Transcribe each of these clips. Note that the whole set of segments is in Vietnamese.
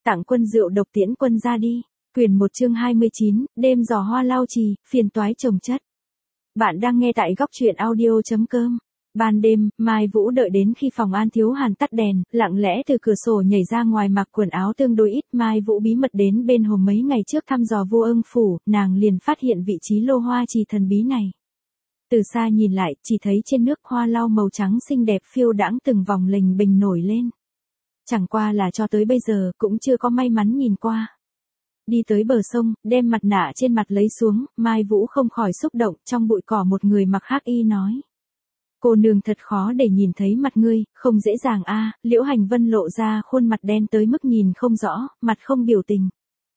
Tặng quân rượu độc tiễn quân ra đi. Quyển 1 chương 29, đêm giò hoa lao trì, phiền toái chồng chất. Bạn đang nghe tại góc truyện audio.com. Ban đêm, Mai Vũ đợi đến khi phòng An Thiếu Hàn tắt đèn, lặng lẽ từ cửa sổ nhảy ra ngoài mặc quần áo tương đối ít. Mai Vũ bí mật đến bên hồ mấy ngày trước thăm dò Vua Ưng Phủ, nàng liền phát hiện vị trí lô hoa trì thần bí này. Từ xa nhìn lại, chỉ thấy trên nước hoa lau màu trắng xinh đẹp phiêu đãng từng vòng lềnh bềnh nổi lên. Chẳng qua là cho tới bây giờ cũng chưa có may mắn nhìn qua. Đi tới bờ sông, đem mặt nạ trên mặt lấy xuống, Mai Vũ không khỏi xúc động, trong bụi cỏ một người mặc hắc y nói. Cô nương thật khó để nhìn thấy mặt ngươi, không dễ dàng a. Liễu Hành Vân lộ ra khuôn mặt đen tới mức nhìn không rõ, mặt không biểu tình.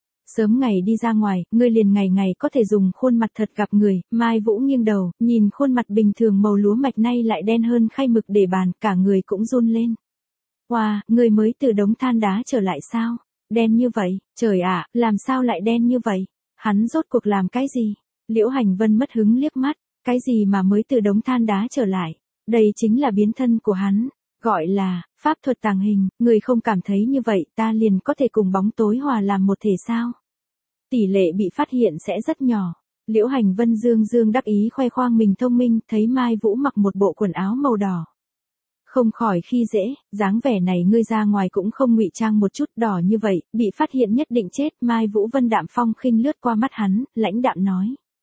Sớm ngày đi ra ngoài, ngươi liền ngày ngày có thể dùng khuôn mặt thật gặp người. Mai Vũ nghiêng đầu, nhìn khuôn mặt bình thường màu lúa mạch nay lại đen hơn khay mực để bàn, cả người cũng run lên. Wow, ngươi mới từ đống than đá trở lại sao? Đen như vậy, trời ạ, làm sao lại đen như vậy? Hắn rốt cuộc làm cái gì? Liễu Hành Vân mất hứng liếc mắt, cái gì mà mới từ đống than đá trở lại? Đây chính là biến thân của hắn, gọi là pháp thuật tàng hình, người không cảm thấy như vậy ta liền có thể cùng bóng tối hòa làm một thể sao? Tỷ lệ bị phát hiện sẽ rất nhỏ. Liễu Hành Vân dương đắc ý khoe khoang mình thông minh, thấy Mai Vũ mặc một bộ quần áo màu đỏ. Không khỏi khi dễ, dáng vẻ này ngươi ra ngoài cũng không ngụy trang một chút đỏ như vậy, bị phát hiện nhất định chết. Mai Vũ Vân đạm phong khinh lướt qua mắt hắn, lãnh đạm nói.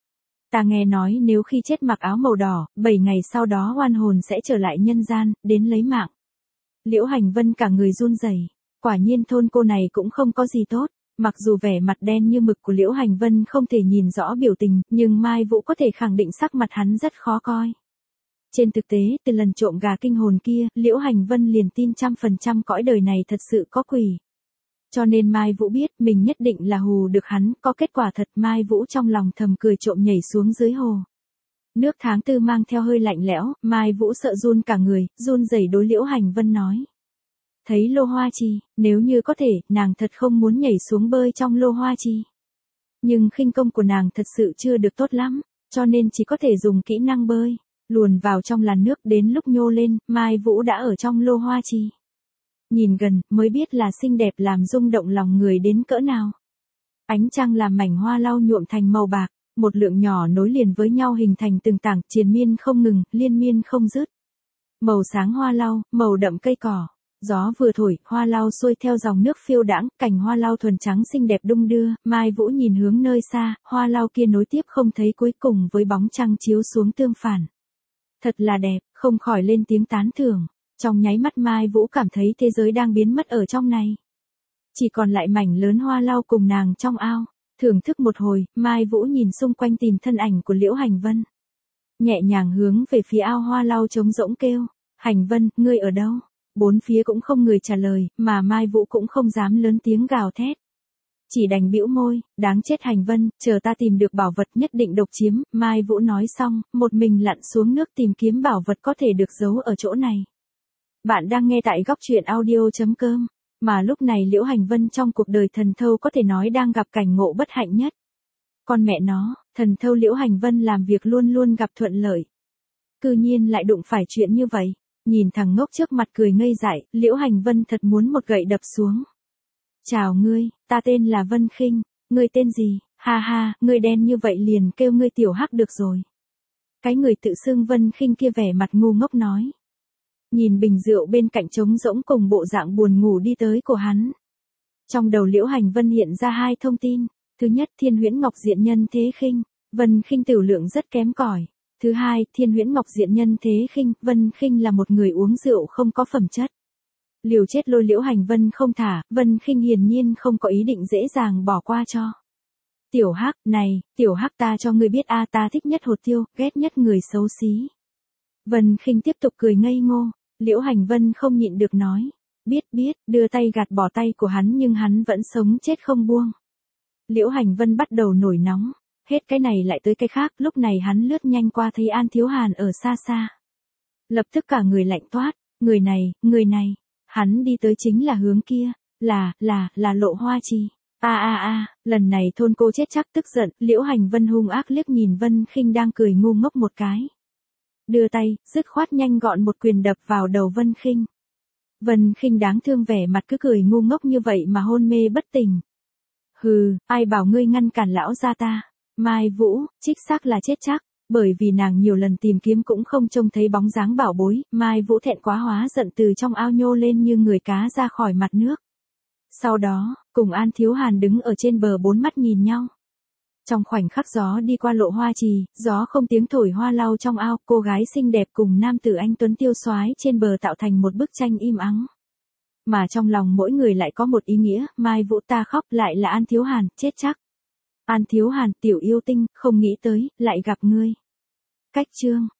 Ta nghe nói nếu khi chết mặc áo màu đỏ, 7 ngày sau đó oan hồn sẽ trở lại nhân gian, đến lấy mạng. Liễu Hành Vân cả người run rẩy, quả nhiên thôn cô này cũng không có gì tốt. Mặc dù vẻ mặt đen như mực của Liễu Hành Vân không thể nhìn rõ biểu tình, nhưng Mai Vũ có thể khẳng định sắc mặt hắn rất khó coi. Trên thực tế, từ lần trộm gà kinh hồn kia, Liễu Hành Vân liền tin 100% cõi đời này thật sự có quỷ. Cho nên Mai Vũ biết mình nhất định là hù được hắn, có kết quả thật. Mai Vũ trong lòng thầm cười trộm nhảy xuống dưới hồ. Nước tháng tư mang theo hơi lạnh lẽo, Mai Vũ sợ run cả người, run rẩy đối Liễu Hành Vân nói. Thấy lô hoa trì, nếu như có thể, nàng thật không muốn nhảy xuống bơi trong lô hoa trì. Nhưng khinh công của nàng thật sự chưa được tốt lắm, cho nên chỉ có thể dùng kỹ năng bơi. Luồn vào trong làn nước, đến lúc nhô lên, Mai Vũ đã ở trong lô hoa trì. Nhìn gần, mới biết là xinh đẹp làm rung động lòng người đến cỡ nào. Ánh trăng làm mảnh hoa lau nhuộm thành màu bạc, một lượng nhỏ nối liền với nhau hình thành từng tảng, triền miên không ngừng, liên miên không dứt. Màu sáng hoa lau, màu đậm cây cỏ. Gió vừa thổi, hoa lau xuôi theo dòng nước phiêu đãng, cành hoa lau thuần trắng xinh đẹp đung đưa. Mai Vũ nhìn hướng nơi xa, hoa lau kia nối tiếp không thấy cuối cùng với bóng trăng chiếu xuống tương phản. Thật là đẹp, không khỏi lên tiếng tán thưởng. Trong nháy mắt Mai Vũ cảm thấy thế giới đang biến mất ở trong này. Chỉ còn lại mảnh lớn hoa lau cùng nàng trong ao. Thưởng thức một hồi, Mai Vũ nhìn xung quanh tìm thân ảnh của Liễu Hành Vân. Nhẹ nhàng hướng về phía ao hoa lau trống rỗng kêu. Hành Vân, ngươi ở đâu? Bốn phía cũng không người trả lời, mà Mai Vũ cũng không dám lớn tiếng gào thét. Chỉ đành bĩu môi, đáng chết Hành Vân, chờ ta tìm được bảo vật nhất định độc chiếm. Mai Vũ nói xong, một mình lặn xuống nước tìm kiếm bảo vật có thể được giấu ở chỗ này. Bạn đang nghe tại góc truyện audio.com, mà lúc này Liễu Hành Vân trong cuộc đời thần thâu có thể nói đang gặp cảnh ngộ bất hạnh nhất. Con mẹ nó, thần thâu Liễu Hành Vân làm việc luôn luôn gặp thuận lợi. Cư nhiên lại đụng phải chuyện như vậy, nhìn thằng ngốc trước mặt cười ngây dại, Liễu Hành Vân thật muốn một gậy đập xuống. Chào ngươi, ta tên là Vân Khinh, ngươi tên gì? Ha ha, ngươi đen như vậy liền kêu ngươi tiểu hắc được rồi. Cái người tự xưng Vân Khinh kia vẻ mặt ngu ngốc nói. Nhìn bình rượu bên cạnh trống rỗng cùng bộ dạng buồn ngủ đi tới của hắn. Trong đầu Liễu Hành Vân hiện ra hai thông tin. Thứ nhất, Thiên Huyễn Ngọc Diện Nhân Thế Khinh, Vân Khinh tiểu lượng rất kém cỏi. Thứ hai, Thiên Huyễn Ngọc Diện Nhân Thế Khinh, Vân Khinh là một người uống rượu không có phẩm chất. Liều chết lôi Liễu Hành Vân không thả, Vân Khinh hiển nhiên không có ý định dễ dàng bỏ qua cho. Tiểu Hắc, này, Tiểu Hắc ta cho ngươi biết a, ta thích nhất hột tiêu, ghét nhất người xấu xí. Vân Khinh tiếp tục cười ngây ngô, Liễu Hành Vân không nhịn được nói. Biết, đưa tay gạt bỏ tay của hắn nhưng hắn vẫn sống chết không buông. Liễu Hành Vân bắt đầu nổi nóng, hết cái này lại tới cái khác, lúc này hắn lướt nhanh qua thấy An Thiếu Hàn ở xa xa. Lập tức cả người lạnh toát, người này. Hắn đi tới chính là hướng kia, là lộ hoa trì. Lần này thôn cô chết chắc tức giận, Liễu Hành Vân hung ác liếc nhìn Vân Khinh đang cười ngu ngốc một cái. Đưa tay, dứt khoát nhanh gọn một quyền đập vào đầu Vân Khinh. Vân Khinh đáng thương vẻ mặt cứ cười ngu ngốc như vậy mà hôn mê bất tỉnh. Hừ, ai bảo ngươi ngăn cản lão gia ta. Mai Vũ, trích xác là chết chắc, bởi vì nàng nhiều lần tìm kiếm cũng không trông thấy bóng dáng bảo bối, Mai Vũ thẹn quá hóa giận từ trong ao nhô lên như người cá ra khỏi mặt nước. Sau đó, cùng An Thiếu Hàn đứng ở trên bờ bốn mắt nhìn nhau. Trong khoảnh khắc gió đi qua lộ hoa trì, gió không tiếng thổi hoa lau trong ao, cô gái xinh đẹp cùng nam tử anh tuấn tiêu soái trên bờ tạo thành một bức tranh im ắng. Mà trong lòng mỗi người lại có một ý nghĩa, Mai Vũ ta khóc lại là An Thiếu Hàn, chết chắc. An Thiếu Hàn, tiểu yêu tinh, không nghĩ tới, lại gặp ngươi. Cách chương